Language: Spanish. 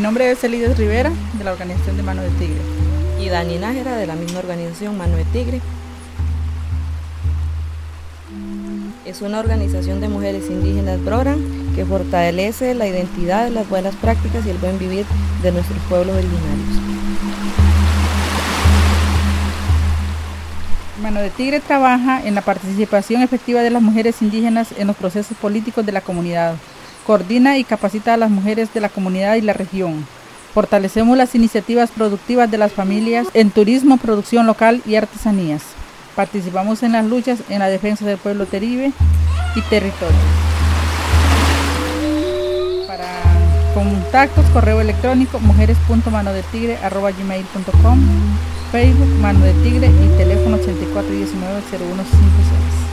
nombre es Elides Rivera, de la organización de Mano de Tigre. Y Dani Nájera, de la misma organización Mano de Tigre. Es una organización de mujeres indígenas Broran que fortalece la identidad, las buenas prácticas y el buen vivir de nuestros pueblos originarios. Mano de Tigre trabaja en la participación efectiva de las mujeres indígenas en los procesos políticos de la comunidad. Coordina y capacita a las mujeres de la comunidad y la región. Fortalecemos las iniciativas productivas de las familias en turismo, producción local y artesanías. Participamos en las luchas en la defensa del pueblo teribe y territorio. Para contactos, correo electrónico mujeres.manodetigre@gmail.com, Facebook Mano de Tigre y teléfono 8419-0156.